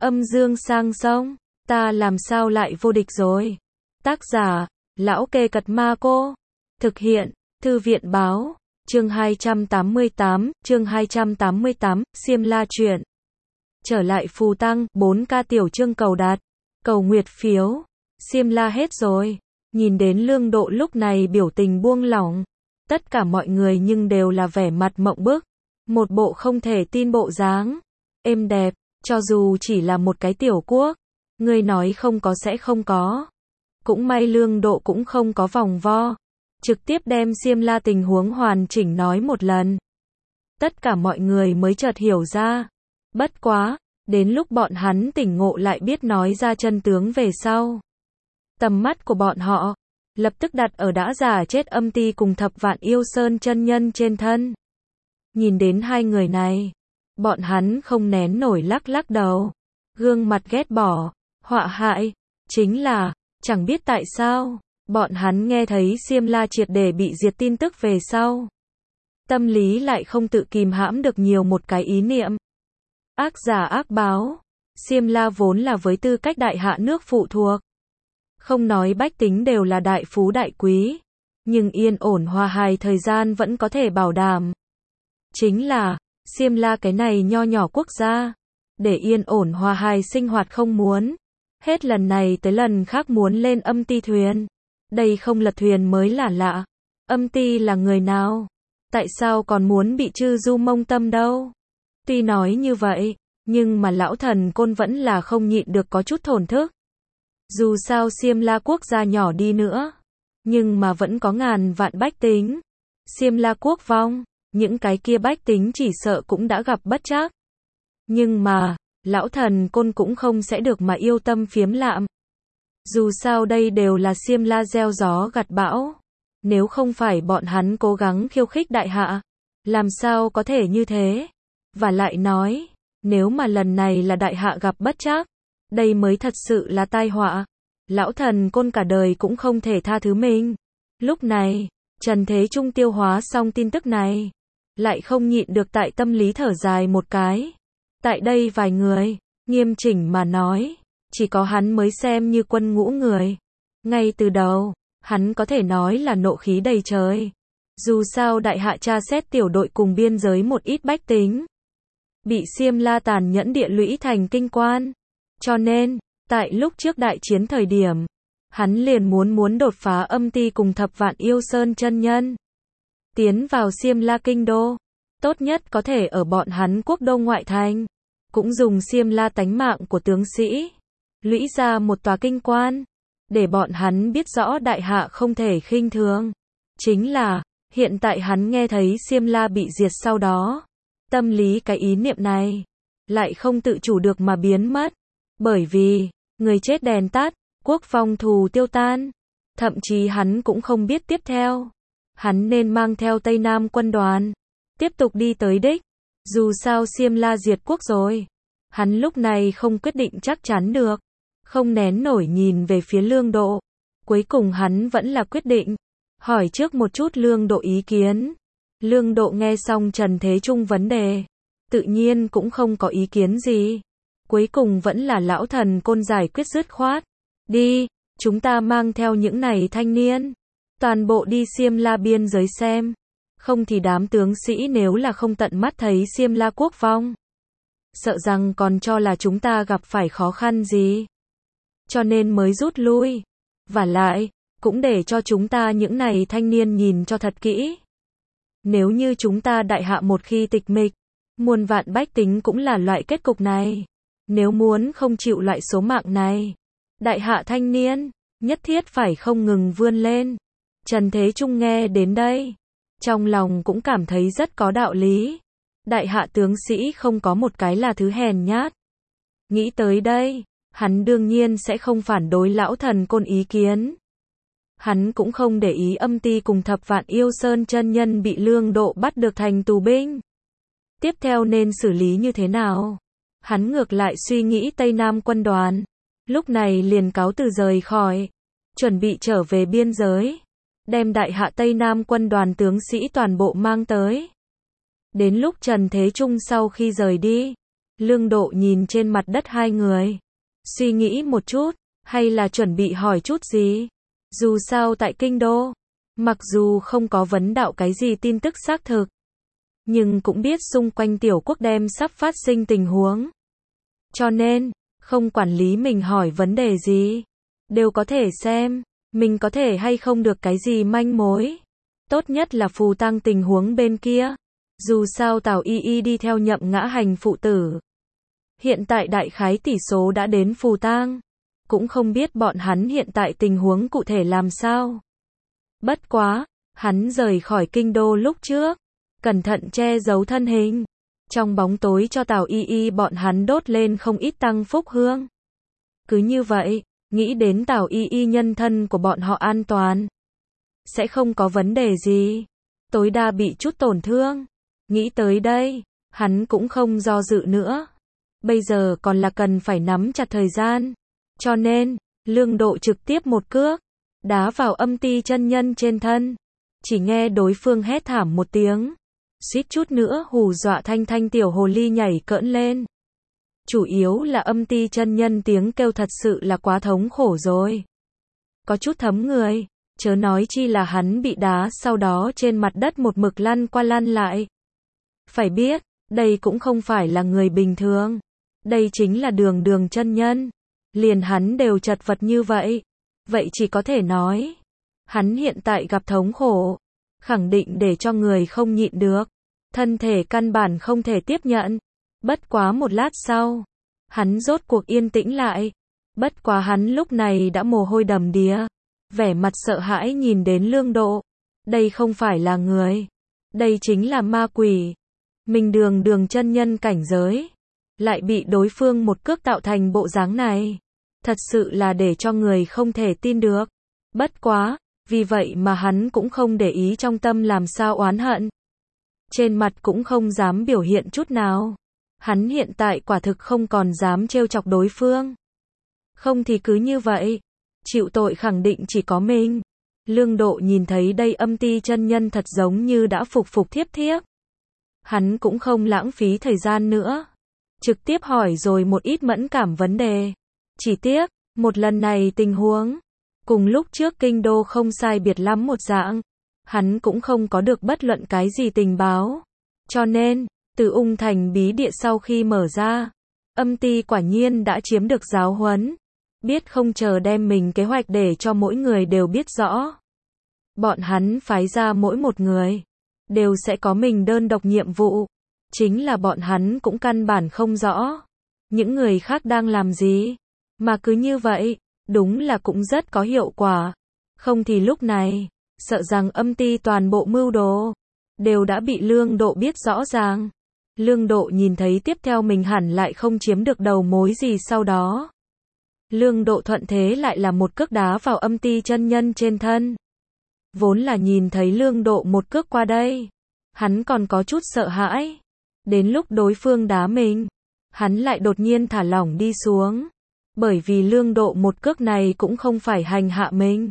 Âm dương sang sông, ta làm sao lại vô địch rồi. Tác giả, Lão Kê Cật Ma Cô. Thực hiện, Thư viện Báo. Chương 288, Xiêm La truyện. Trở lại Phù Tăng, 4K tiểu chương cầu đạt, cầu nguyệt phiếu. Xiêm La hết rồi. Nhìn đến Lương Độ lúc này biểu tình buông lỏng. Tất cả mọi người nhưng đều là vẻ mặt mộng bức. Một bộ không thể tin bộ dáng. Êm đẹp, cho dù chỉ là một cái tiểu quốc. Ngươi nói không có sẽ không có. Cũng may Lương Độ cũng không có vòng vo. Trực tiếp đem Xiêm La tình huống hoàn chỉnh nói một lần. Tất cả mọi người mới chợt hiểu ra. Bất quá, đến lúc bọn hắn tỉnh ngộ lại biết nói ra chân tướng về sau. Tầm mắt của bọn họ, lập tức đặt ở đã giả chết Âm Ti cùng Thập Vạn Yêu Sơn chân nhân trên thân. Nhìn đến hai người này, bọn hắn không nén nổi lắc lắc đầu. Gương mặt ghét bỏ, họa hại, chính là, chẳng biết tại sao, bọn hắn nghe thấy Xiêm La triệt để bị diệt tin tức về sau. Tâm lý lại không tự kìm hãm được nhiều một cái ý niệm. Ác giả ác báo, Xiêm La vốn là với tư cách đại hạ nước phụ thuộc. Không nói bách tính đều là đại phú đại quý, nhưng yên ổn hòa hài thời gian vẫn có thể bảo đảm. Chính là, Xiêm La cái này nho nhỏ quốc gia, để yên ổn hòa hài sinh hoạt không muốn. Hết lần này tới lần khác muốn lên Âm Ti thuyền. Đây không lật thuyền mới là lạ. Âm Ti là người nào? Tại sao còn muốn bị Chư Du Mông Tâm đâu? Tuy nói như vậy, nhưng mà lão thần côn vẫn là không nhịn được có chút thổn thức. Dù sao Xiêm La quốc gia nhỏ đi nữa, nhưng mà vẫn có ngàn vạn bách tính. Xiêm La quốc vong, những cái kia bách tính chỉ sợ cũng đã gặp bất trắc. Nhưng mà, lão thần côn cũng không sẽ được mà yêu tâm phiếm lạm. Dù sao đây đều là Xiêm La gieo gió gặt bão. Nếu không phải bọn hắn cố gắng khiêu khích đại hạ, làm sao có thể như thế? Và lại nói, nếu mà lần này là đại hạ gặp bất trắc, đây mới thật sự là tai họa. Lão thần côn cả đời cũng không thể tha thứ mình. Lúc này, Trần Thế Trung tiêu hóa xong tin tức này, lại không nhịn được tại tâm lý thở dài một cái. Tại đây vài người, nghiêm chỉnh mà nói, chỉ có hắn mới xem như quân ngũ người. Ngay từ đầu, hắn có thể nói là nộ khí đầy trời. Dù sao đại hạ tra xét tiểu đội cùng biên giới một ít bách tính, bị Xiêm La tàn nhẫn địa lũy thành kinh quan. Cho nên, tại lúc trước đại chiến thời điểm, hắn liền muốn đột phá Âm Ti cùng Thập Vạn Yêu Sơn chân nhân. Tiến vào Xiêm La kinh đô, tốt nhất có thể ở bọn hắn quốc đô ngoại thành. Cũng dùng Xiêm La tánh mạng của tướng sĩ, lũy ra một tòa kinh quan, để bọn hắn biết rõ đại hạ không thể khinh thường. Chính là, hiện tại hắn nghe thấy Xiêm La bị diệt sau đó, tâm lý cái ý niệm này, lại không tự chủ được mà biến mất. Bởi vì, người chết đèn tắt, quốc phong thù tiêu tan. Thậm chí hắn cũng không biết tiếp theo, hắn nên mang theo Tây Nam quân đoàn, tiếp tục đi tới đích. Dù sao Xiêm La diệt quốc rồi, hắn lúc này không quyết định chắc chắn được, không nén nổi nhìn về phía Lương Độ. Cuối cùng hắn vẫn là quyết định, hỏi trước một chút Lương Độ ý kiến. Lương Độ nghe xong Trần Thế Trung vấn đề, tự nhiên cũng không có ý kiến gì. Cuối cùng vẫn là lão thần côn giải quyết dứt khoát. Đi, chúng ta mang theo những này thanh niên, toàn bộ đi Xiêm La biên giới xem. Không thì đám tướng sĩ nếu là không tận mắt thấy Xiêm La quốc vong, sợ rằng còn cho là chúng ta gặp phải khó khăn gì. Cho nên mới rút lui. Và lại, cũng để cho chúng ta những này thanh niên nhìn cho thật kỹ. Nếu như chúng ta đại hạ một khi tịch mịch, muôn vạn bách tính cũng là loại kết cục này. Nếu muốn không chịu loại số mạng này, đại hạ thanh niên, nhất thiết phải không ngừng vươn lên. Trần Thế Trung nghe đến đây, trong lòng cũng cảm thấy rất có đạo lý. Đại hạ tướng sĩ không có một cái là thứ hèn nhát. Nghĩ tới đây, hắn đương nhiên sẽ không phản đối lão thần côn ý kiến. Hắn cũng không để ý Âm Ti cùng Thập Vạn Yêu Sơn chân nhân bị Lương Độ bắt được thành tù binh. Tiếp theo nên xử lý như thế nào? Hắn ngược lại suy nghĩ Tây Nam quân đoàn. Lúc này liền cáo từ rời khỏi, chuẩn bị trở về biên giới, đem đại hạ Tây Nam quân đoàn tướng sĩ toàn bộ mang tới. Đến lúc Trần Thế Trung sau khi rời đi, Lương Độ nhìn trên mặt đất hai người. Suy nghĩ một chút, hay là chuẩn bị hỏi chút gì? Dù sao tại kinh đô, mặc dù không có vấn đạo cái gì tin tức xác thực, nhưng cũng biết xung quanh tiểu quốc đem sắp phát sinh tình huống. Cho nên, không quản lý mình hỏi vấn đề gì, đều có thể xem, mình có thể hay không được cái gì manh mối. Tốt nhất là Phù Tang tình huống bên kia. Dù sao Tào Y Y đi theo Nhậm Ngã Hành phụ tử. Hiện tại đại khái tỷ số đã đến Phù Tang. Cũng không biết bọn hắn hiện tại tình huống cụ thể làm sao. Bất quá, hắn rời khỏi kinh đô lúc trước, cẩn thận che giấu thân hình. Trong bóng tối cho Tào Y Y bọn hắn đốt lên không ít tăng phúc hương. Cứ như vậy, nghĩ đến Tào Y Y nhân thân của bọn họ an toàn, sẽ không có vấn đề gì, tối đa bị chút tổn thương. Nghĩ tới đây, hắn cũng không do dự nữa. Bây giờ còn là cần phải nắm chặt thời gian. Cho nên, Lương Độ trực tiếp một cước đá vào Âm Ti chân nhân trên thân. Chỉ nghe đối phương hét thảm một tiếng, suýt chút nữa hù dọa Thanh Thanh tiểu hồ ly nhảy cỡn lên. Chủ yếu là Âm Ti chân nhân tiếng kêu thật sự là quá thống khổ rồi. Có chút thấm người, chớ nói chi là hắn bị đá sau đó trên mặt đất một mực lăn qua lăn lại. Phải biết, đây cũng không phải là người bình thường. Đây chính là Đường chân nhân. Liền hắn đều chật vật như vậy. Vậy chỉ có thể nói, hắn hiện tại gặp thống khổ, khẳng định để cho người không nhịn được. Thân thể căn bản không thể tiếp nhận. Bất quá một lát sau, hắn rốt cuộc yên tĩnh lại. Bất quá hắn lúc này đã mồ hôi đầm đìa, vẻ mặt sợ hãi nhìn đến Lương Độ. Đây không phải là người, đây chính là ma quỷ. Mình Đường chân nhân cảnh giới, lại bị đối phương một cước tạo thành bộ dáng này. Thật sự là để cho người không thể tin được. Bất quá, vì vậy mà hắn cũng không để ý trong tâm làm sao oán hận. Trên mặt cũng không dám biểu hiện chút nào. Hắn hiện tại quả thực không còn dám trêu chọc đối phương. Không thì cứ như vậy, chịu tội khẳng định chỉ có mình. Lương Độ nhìn thấy đây Âm Ti chân nhân thật giống như đã phục thiếp. Hắn cũng không lãng phí thời gian nữa. Trực tiếp hỏi rồi một ít mẫn cảm vấn đề. Chỉ tiếc, một lần này tình huống, cùng lúc trước kinh đô không sai biệt lắm một dạng. Hắn cũng không có được bất luận cái gì tình báo. Cho nên, từ Ung Thành bí địa sau khi mở ra, Âm Ti quả nhiên đã chiếm được giáo huấn. Biết không chờ đem mình kế hoạch để cho mỗi người đều biết rõ. Bọn hắn phái ra mỗi một người, đều sẽ có mình đơn độc nhiệm vụ. Chính là bọn hắn cũng căn bản không rõ những người khác đang làm gì. Mà cứ như vậy, đúng là cũng rất có hiệu quả. Không thì lúc này, sợ rằng Âm Ti toàn bộ mưu đồ đều đã bị Lương Độ biết rõ ràng. Lương Độ nhìn thấy tiếp theo mình hẳn lại không chiếm được đầu mối gì sau đó. Lương Độ thuận thế lại là một cước đá vào Âm Ti chân nhân trên thân. Vốn là nhìn thấy Lương Độ một cước qua đây, hắn còn có chút sợ hãi. Đến lúc đối phương đá mình, hắn lại đột nhiên thả lỏng đi xuống. Bởi vì Lương Độ một cước này cũng không phải hành hạ mình.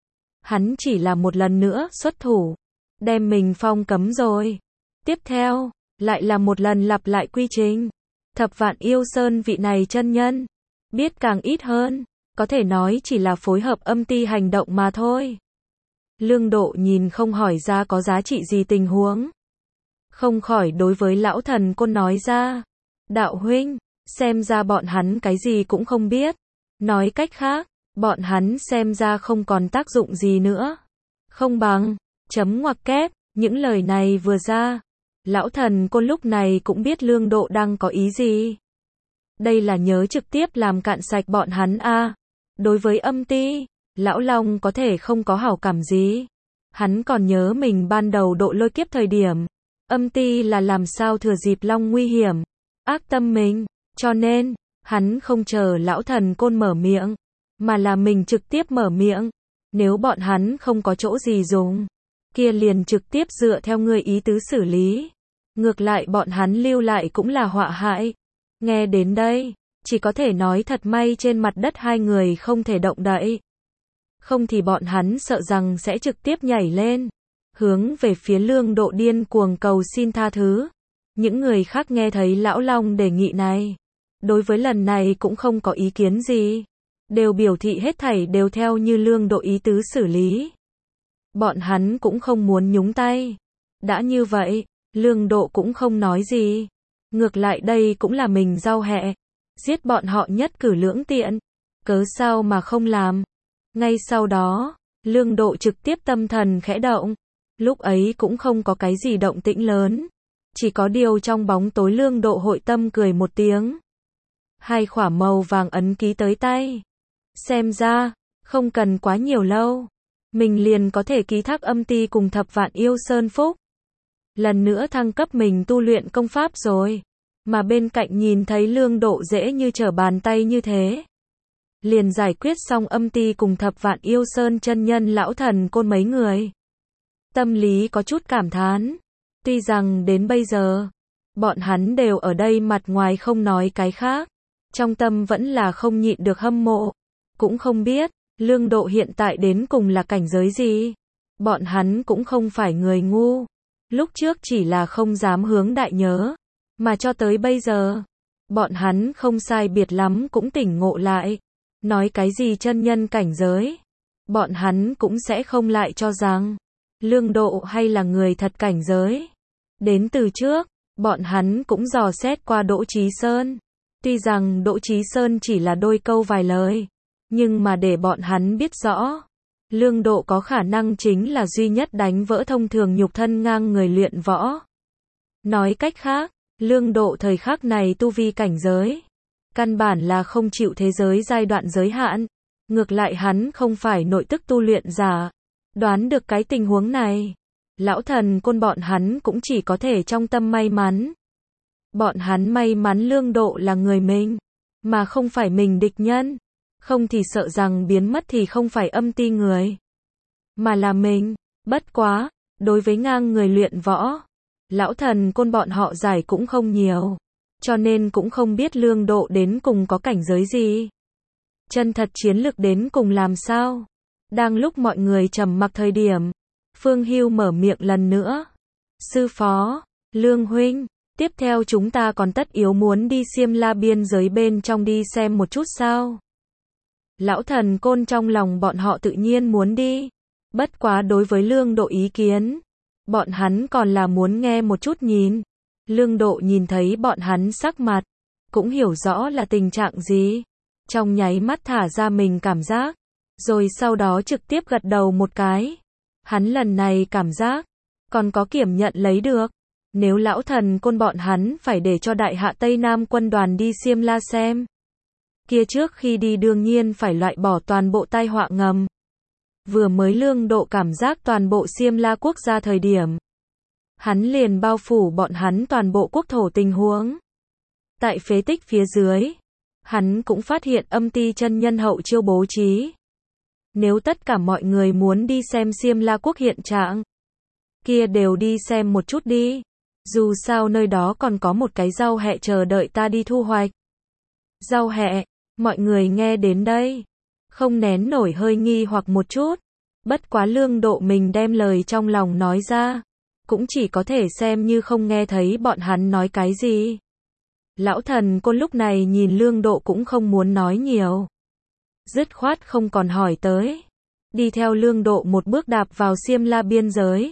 Hắn chỉ là một lần nữa xuất thủ, đem mình phong cấm rồi. Tiếp theo, lại là một lần lặp lại quy trình. Thập Vạn Yêu Sơn vị này chân nhân, biết càng ít hơn, có thể nói chỉ là phối hợp Âm Ti hành động mà thôi. Lương Độ nhìn không hỏi ra có giá trị gì tình huống. Không khỏi đối với lão thần côn nói ra. Đạo huynh, xem ra bọn hắn cái gì cũng không biết. Nói cách khác, bọn hắn xem ra không còn tác dụng gì nữa. Không bằng, chấm ngoặc kép, những lời này vừa ra. Lão thần côn lúc này cũng biết Lương Độ đang có ý gì. Đây là nhớ trực tiếp làm cạn sạch bọn hắn a. Đối với Âm Ti, Lão Long có thể không có hảo cảm gì. Hắn còn nhớ mình ban đầu độ lôi kiếp thời điểm. Âm Ti là làm sao thừa dịp Long nguy hiểm. Ác tâm mình. Cho nên, hắn không chờ lão thần côn mở miệng. Mà là mình trực tiếp mở miệng. Nếu bọn hắn không có chỗ gì dùng, kia liền trực tiếp dựa theo ngươi ý tứ xử lý. Ngược lại bọn hắn lưu lại cũng là họa hại. Nghe đến đây, chỉ có thể nói thật may trên mặt đất hai người không thể động đậy. Không thì bọn hắn sợ rằng sẽ trực tiếp nhảy lên, hướng về phía Lương Độ điên cuồng cầu xin tha thứ. Những người khác nghe thấy Lão Long đề nghị này, đối với lần này cũng không có ý kiến gì, đều biểu thị hết thảy đều theo như Lương Độ ý tứ xử lý. Bọn hắn cũng không muốn nhúng tay. Đã như vậy, Lương Độ cũng không nói gì. Ngược lại đây cũng là mình giao hẹ. Giết bọn họ nhất cử lưỡng tiện. Cớ sao mà không làm. Ngay sau đó, Lương Độ trực tiếp tâm thần khẽ động. Lúc ấy cũng không có cái gì động tĩnh lớn. Chỉ có điều trong bóng tối Lương Độ hội tâm cười một tiếng. Hai khỏa màu vàng ấn ký tới tay. Xem ra, không cần quá nhiều lâu. Mình liền có thể ký thác âm ti cùng Thập Vạn Yêu Sơn Phúc. Lần nữa thăng cấp mình tu luyện công pháp rồi. Mà bên cạnh nhìn thấy Lương Độ dễ như trở bàn tay như thế. Liền giải quyết xong âm ti cùng Thập Vạn Yêu Sơn chân nhân lão thần côn mấy người. Tâm lý có chút cảm thán. Tuy rằng đến bây giờ, bọn hắn đều ở đây mặt ngoài không nói cái khác. Trong tâm vẫn là không nhịn được hâm mộ. Cũng không biết, Lương Độ hiện tại đến cùng là cảnh giới gì. Bọn hắn cũng không phải người ngu. Lúc trước chỉ là không dám hướng đại nhớ. Mà cho tới bây giờ, bọn hắn không sai biệt lắm cũng tỉnh ngộ lại. Nói cái gì chân nhân cảnh giới. Bọn hắn cũng sẽ không lại cho rằng Lương Độ hay là người thật cảnh giới. Đến từ trước, bọn hắn cũng dò xét qua Đỗ Chí Sơn. Tuy rằng Đỗ Chí Sơn chỉ là đôi câu vài lời, nhưng mà để bọn hắn biết rõ, Lương Độ có khả năng chính là duy nhất đánh vỡ thông thường nhục thân ngang người luyện võ. Nói cách khác, Lương Độ thời khắc này tu vi cảnh giới, căn bản là không chịu thế giới giai đoạn giới hạn. Ngược lại hắn không phải nội tức tu luyện giả. Đoán được cái tình huống này, lão thần côn bọn hắn cũng chỉ có thể trong tâm may mắn. Bọn hắn may mắn Lương Độ là người mình, mà không phải mình địch nhân. Không thì sợ rằng biến mất thì không phải âm ti người, mà là mình. Bất quá, đối với ngang người luyện võ, lão thần côn bọn họ giải cũng không nhiều, cho nên cũng không biết Lương Độ đến cùng có cảnh giới gì. Chân thật chiến lực đến cùng làm sao. Đang lúc mọi người trầm mặc thời điểm, Phương Hưu mở miệng lần nữa. Sư phó, Lương huynh, tiếp theo chúng ta còn tất yếu muốn đi Xiêm La biên giới bên trong đi xem một chút sao? Lão thần côn trong lòng bọn họ tự nhiên muốn đi. Bất quá đối với Lương Độ ý kiến, bọn hắn còn là muốn nghe một chút nhìn. Lương Độ nhìn thấy bọn hắn sắc mặt, cũng hiểu rõ là tình trạng gì. Trong nháy mắt thả ra mình cảm giác, rồi sau đó trực tiếp gật đầu một cái. Hắn lần này cảm giác, còn có kiểm nhận lấy được. Nếu lão thần côn bọn hắn phải để cho Đại Hạ Tây Nam quân đoàn đi Xiêm La xem, kia trước khi đi đương nhiên phải loại bỏ toàn bộ tai họa ngầm. Vừa mới Lương Độ cảm giác toàn bộ Xiêm La quốc gia thời điểm, hắn liền bao phủ bọn hắn toàn bộ quốc thổ tình huống. Tại phế tích phía dưới, hắn cũng phát hiện âm ti chân nhân hậu chiêu bố trí. Nếu tất cả mọi người muốn đi xem Xiêm La quốc hiện trạng, kia đều đi xem một chút đi. Dù sao nơi đó còn có một cái rau hẹ chờ đợi ta đi thu hoạch. Rau hẹ, mọi người nghe đến đây, không nén nổi hơi nghi hoặc một chút. Bất quá Lương Độ mình đem lời trong lòng nói ra, cũng chỉ có thể xem như không nghe thấy bọn hắn nói cái gì. Lão thần côn lúc này nhìn Lương Độ cũng không muốn nói nhiều. Dứt khoát không còn hỏi tới. Đi theo Lương Độ một bước đạp vào Xiêm La biên giới.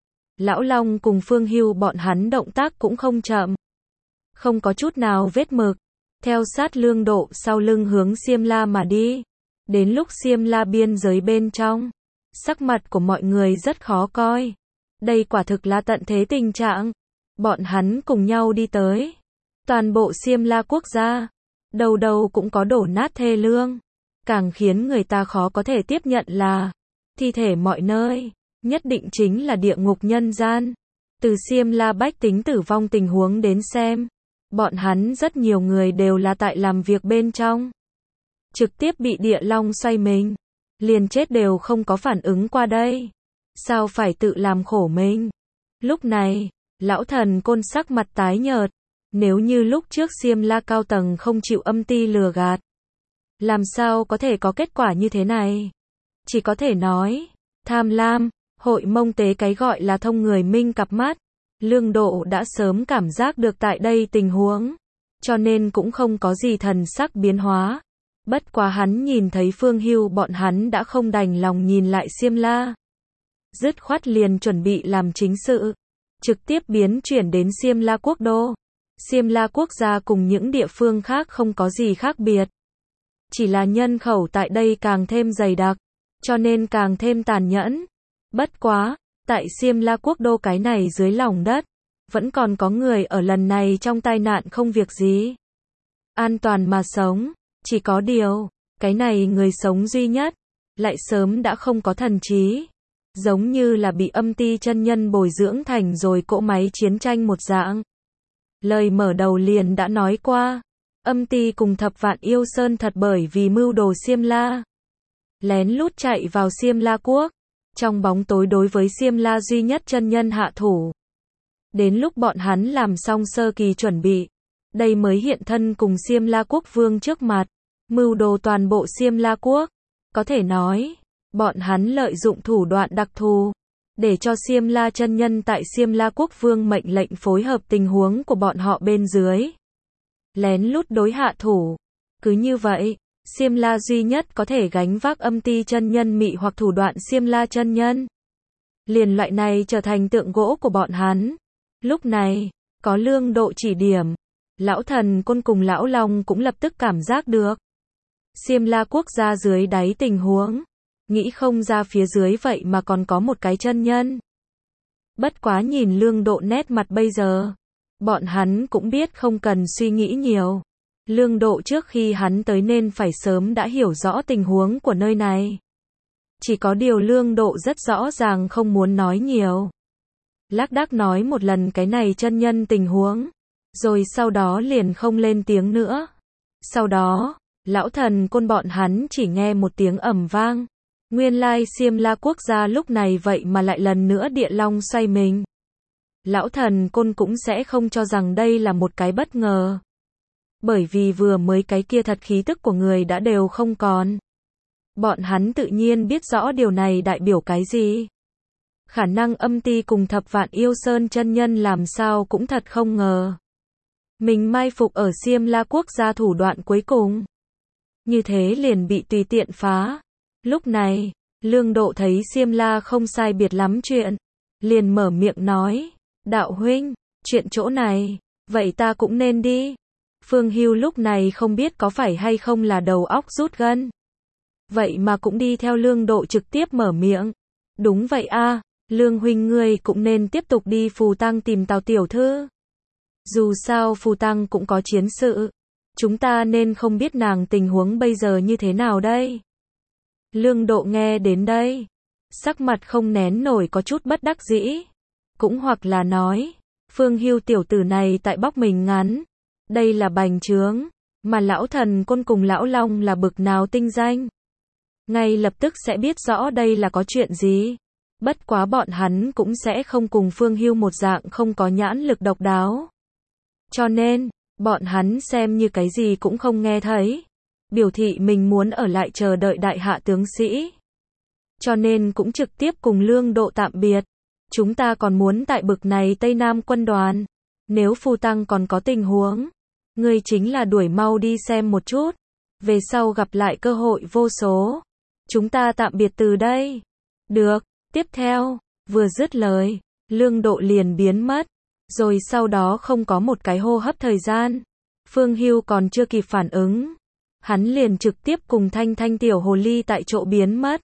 Lão Long cùng Phương Hưu bọn hắn động tác cũng không chậm. Không có chút nào vết mực. Theo sát Lương Độ sau lưng hướng Xiêm La mà đi. Đến lúc Xiêm La biên giới bên trong, sắc mặt của mọi người rất khó coi. Đây quả thực là tận thế tình trạng. Bọn hắn cùng nhau đi tới. Toàn bộ Xiêm La quốc gia, đầu đầu cũng có đổ nát thê lương. Càng khiến người ta khó có thể tiếp nhận là thi thể mọi nơi, nhất định chính là địa ngục nhân gian. Từ Xiêm La bách tính tử vong tình huống đến xem, bọn hắn rất nhiều người đều là tại làm việc bên trong. Trực tiếp bị địa long xoay mình, liền chết đều không có phản ứng qua đây. Sao phải tự làm khổ mình? Lúc này, lão thần côn sắc mặt tái nhợt. Nếu như lúc trước Xiêm La cao tầng không chịu âm ti lừa gạt, làm sao có thể có kết quả như thế này? Chỉ có thể nói, tham lam, hội Mông Tế cái gọi là thông người minh cặp mắt. Lương Độ đã sớm cảm giác được tại đây tình huống, cho nên cũng không có gì thần sắc biến hóa. Bất quá hắn nhìn thấy Phương Hưu bọn hắn đã không đành lòng nhìn lại Xiêm La. Dứt khoát liền chuẩn bị làm chính sự, trực tiếp biến chuyển đến Xiêm La quốc đô. Xiêm La quốc gia cùng những địa phương khác không có gì khác biệt. Chỉ là nhân khẩu tại đây càng thêm dày đặc, cho nên càng thêm tàn nhẫn. Bất quá, tại Xiêm La quốc đô cái này dưới lòng đất, vẫn còn có người ở lần này trong tai nạn không việc gì. An toàn mà sống, chỉ có điều, cái này người sống duy nhất, lại sớm đã không có thần trí. Giống như là bị âm ti chân nhân bồi dưỡng thành rồi cỗ máy chiến tranh một dạng. Lời mở đầu liền đã nói qua, âm ti cùng Thập Vạn Yêu Sơn thật bởi vì mưu đồ Xiêm La. Lén lút chạy vào Xiêm La quốc, trong bóng tối đối với Xiêm La duy nhất chân nhân hạ thủ. Đến lúc bọn hắn làm xong sơ kỳ chuẩn bị, đây mới hiện thân cùng Xiêm La quốc vương trước mặt, mưu đồ toàn bộ Xiêm La quốc. Có thể nói, bọn hắn lợi dụng thủ đoạn đặc thù, để cho Xiêm La chân nhân tại Xiêm La quốc vương mệnh lệnh phối hợp tình huống của bọn họ bên dưới. Lén lút đối hạ thủ. Cứ như vậy, Xiêm La duy nhất có thể gánh vác âm ti chân nhân mị hoặc thủ đoạn Xiêm La chân nhân. Liền loại này trở thành tượng gỗ của bọn hắn. Lúc này, có Lương Độ chỉ điểm, Lão Thần Côn cùng Lão Long cũng lập tức cảm giác được. Xiêm La quốc gia dưới đáy tình huống, nghĩ không ra phía dưới vậy mà còn có một cái chân nhân. Bất quá nhìn Lương Độ nét mặt bây giờ, bọn hắn cũng biết không cần suy nghĩ nhiều. Lương Độ trước khi hắn tới nên phải sớm đã hiểu rõ tình huống của nơi này. Chỉ có điều Lương Độ rất rõ ràng không muốn nói nhiều. Lác đác nói một lần cái này chân nhân tình huống, rồi sau đó liền không lên tiếng nữa. Sau đó, Lão Thần Côn bọn hắn chỉ nghe một tiếng ầm vang. Nguyên lai Xiêm La quốc gia lúc này vậy mà lại lần nữa địa long xoay mình. Lão Thần Côn cũng sẽ không cho rằng đây là một cái bất ngờ. Bởi vì vừa mới cái kia thật khí tức của người đã đều không còn. Bọn hắn tự nhiên biết rõ điều này đại biểu cái gì. Khả năng âm ti cùng Thập Vạn Yêu Sơn chân nhân làm sao cũng thật không ngờ. Mình mai phục ở Xiêm La quốc gia thủ đoạn cuối cùng. Như thế liền bị tùy tiện phá. Lúc này, Lương Độ thấy Xiêm La không sai biệt lắm chuyện. Liền mở miệng nói, đạo huynh, chuyện chỗ này, vậy ta cũng nên đi. Phương Hưu lúc này không biết có phải hay không là đầu óc rút gân. Vậy mà cũng đi theo Lương Độ trực tiếp mở miệng. Đúng vậy a, Lương huynh ngươi cũng nên tiếp tục đi Phù Tăng tìm Tào tiểu thư. Dù sao Phù Tăng cũng có chiến sự. Chúng ta nên không biết nàng tình huống bây giờ như thế nào đây. Lương Độ nghe đến đây, sắc mặt không nén nổi có chút bất đắc dĩ. Cũng hoặc là nói, Phương Hưu tiểu tử này tại bóc mình ngắn. Đây là bành trướng, mà Lão Thần Côn cùng Lão Long là bực nào tinh danh. Ngay lập tức sẽ biết rõ đây là có chuyện gì. Bất quá bọn hắn cũng sẽ không cùng Phương Hưu một dạng không có nhãn lực độc đáo. Cho nên, bọn hắn xem như cái gì cũng không nghe thấy. Biểu thị mình muốn ở lại chờ đợi đại hạ tướng sĩ. Cho nên cũng trực tiếp cùng Lương Độ tạm biệt. Chúng ta còn muốn tại bực này Tây Nam quân đoàn. Nếu Phù Tăng còn có tình huống, ngươi chính là đuổi mau đi xem một chút. Về sau gặp lại cơ hội vô số. Chúng ta tạm biệt từ đây. Được, tiếp theo, vừa dứt lời, Lương Độ liền biến mất. Rồi sau đó không có một cái hô hấp thời gian. Phương Hưu còn chưa kịp phản ứng. Hắn liền trực tiếp cùng Thanh Thanh tiểu hồ ly tại chỗ biến mất.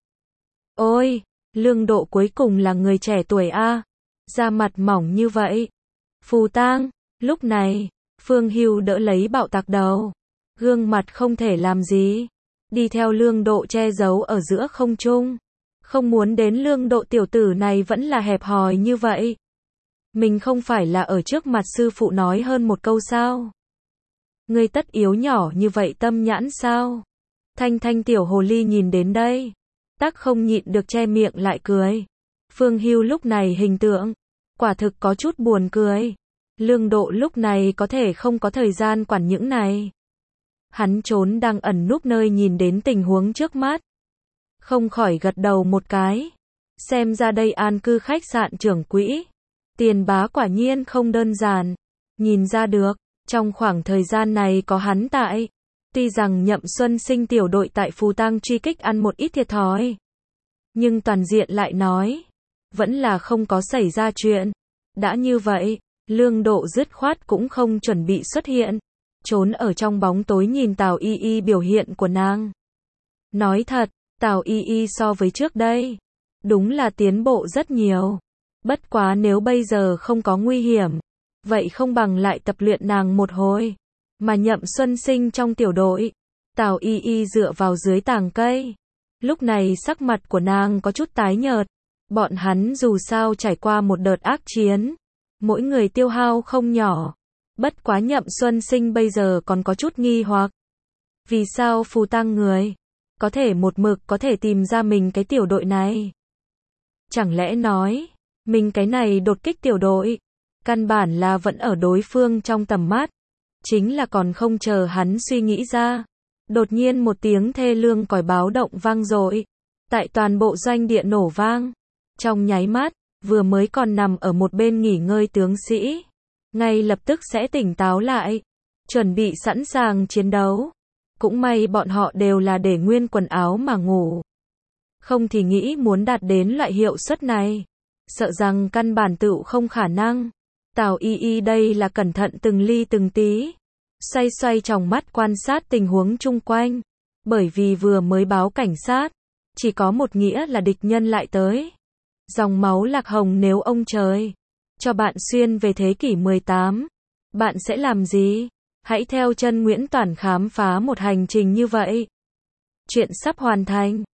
Ôi, Lương Độ cuối cùng là người trẻ tuổi a, da mặt mỏng như vậy. Phù Tang, lúc này, Phương Hưu đỡ lấy Bạo Tạc đầu, gương mặt không thể làm gì, đi theo Lương Độ che giấu ở giữa không trung. Không muốn đến Lương Độ tiểu tử này vẫn là hẹp hòi như vậy. Mình không phải là ở trước mặt sư phụ nói hơn một câu sao? Ngươi tất yếu nhỏ như vậy tâm nhãn sao? Thanh Thanh tiểu hồ ly nhìn đến đây, tắc không nhịn được che miệng lại cười. Phương Hưu lúc này hình tượng, quả thực có chút buồn cười. Lương Độ lúc này có thể không có thời gian quản những này. Hắn trốn đang ẩn núp nơi nhìn đến tình huống trước mắt. Không khỏi gật đầu một cái. Xem ra đây an cư khách sạn trưởng quỹ. Tiền bá quả nhiên không đơn giản. Nhìn ra được, trong khoảng thời gian này có hắn tại. Tuy rằng Nhậm Xuân Sinh tiểu đội tại Phù Tang truy kích ăn một ít thiệt thòi. Nhưng toàn diện lại nói, vẫn là không có xảy ra chuyện. Đã như vậy, Lương Độ dứt khoát cũng không chuẩn bị xuất hiện. Trốn ở trong bóng tối nhìn Tào Y Y biểu hiện của nàng. Nói thật, Tào Y Y so với trước đây, đúng là tiến bộ rất nhiều. Bất quá nếu bây giờ không có nguy hiểm, vậy không bằng lại tập luyện nàng một hồi. Mà Nhậm Xuân Sinh trong tiểu đội, Tào Y Y dựa vào dưới tàng cây. Lúc này sắc mặt của nàng có chút tái nhợt. Bọn hắn dù sao trải qua một đợt ác chiến, mỗi người tiêu hao không nhỏ. Bất quá Nhậm Xuân Sinh bây giờ còn có chút nghi hoặc. Vì sao Phù Tang người có thể một mực có thể tìm ra mình cái tiểu đội này? Chẳng lẽ nói, mình cái này đột kích tiểu đội, căn bản là vẫn ở đối phương trong tầm mắt. Chính là còn không chờ hắn suy nghĩ ra. Đột nhiên một tiếng thê lương còi báo động vang dội. Tại toàn bộ doanh địa nổ vang. Trong nháy mắt, vừa mới còn nằm ở một bên nghỉ ngơi tướng sĩ, ngay lập tức sẽ tỉnh táo lại, chuẩn bị sẵn sàng chiến đấu. Cũng may bọn họ đều là để nguyên quần áo mà ngủ. Không thì nghĩ muốn đạt đến loại hiệu suất này, sợ rằng căn bản tựu không khả năng. Tào Y Y đây là cẩn thận từng ly từng tí, xoay xoay tròng mắt quan sát tình huống chung quanh. Bởi vì vừa mới báo cảnh sát, chỉ có một nghĩa là địch nhân lại tới. Dòng máu Lạc Hồng nếu ông trời cho bạn xuyên về thế kỷ 18, bạn sẽ làm gì? Hãy theo chân Nguyễn Toản khám phá một hành trình như vậy. Chuyện sắp hoàn thành.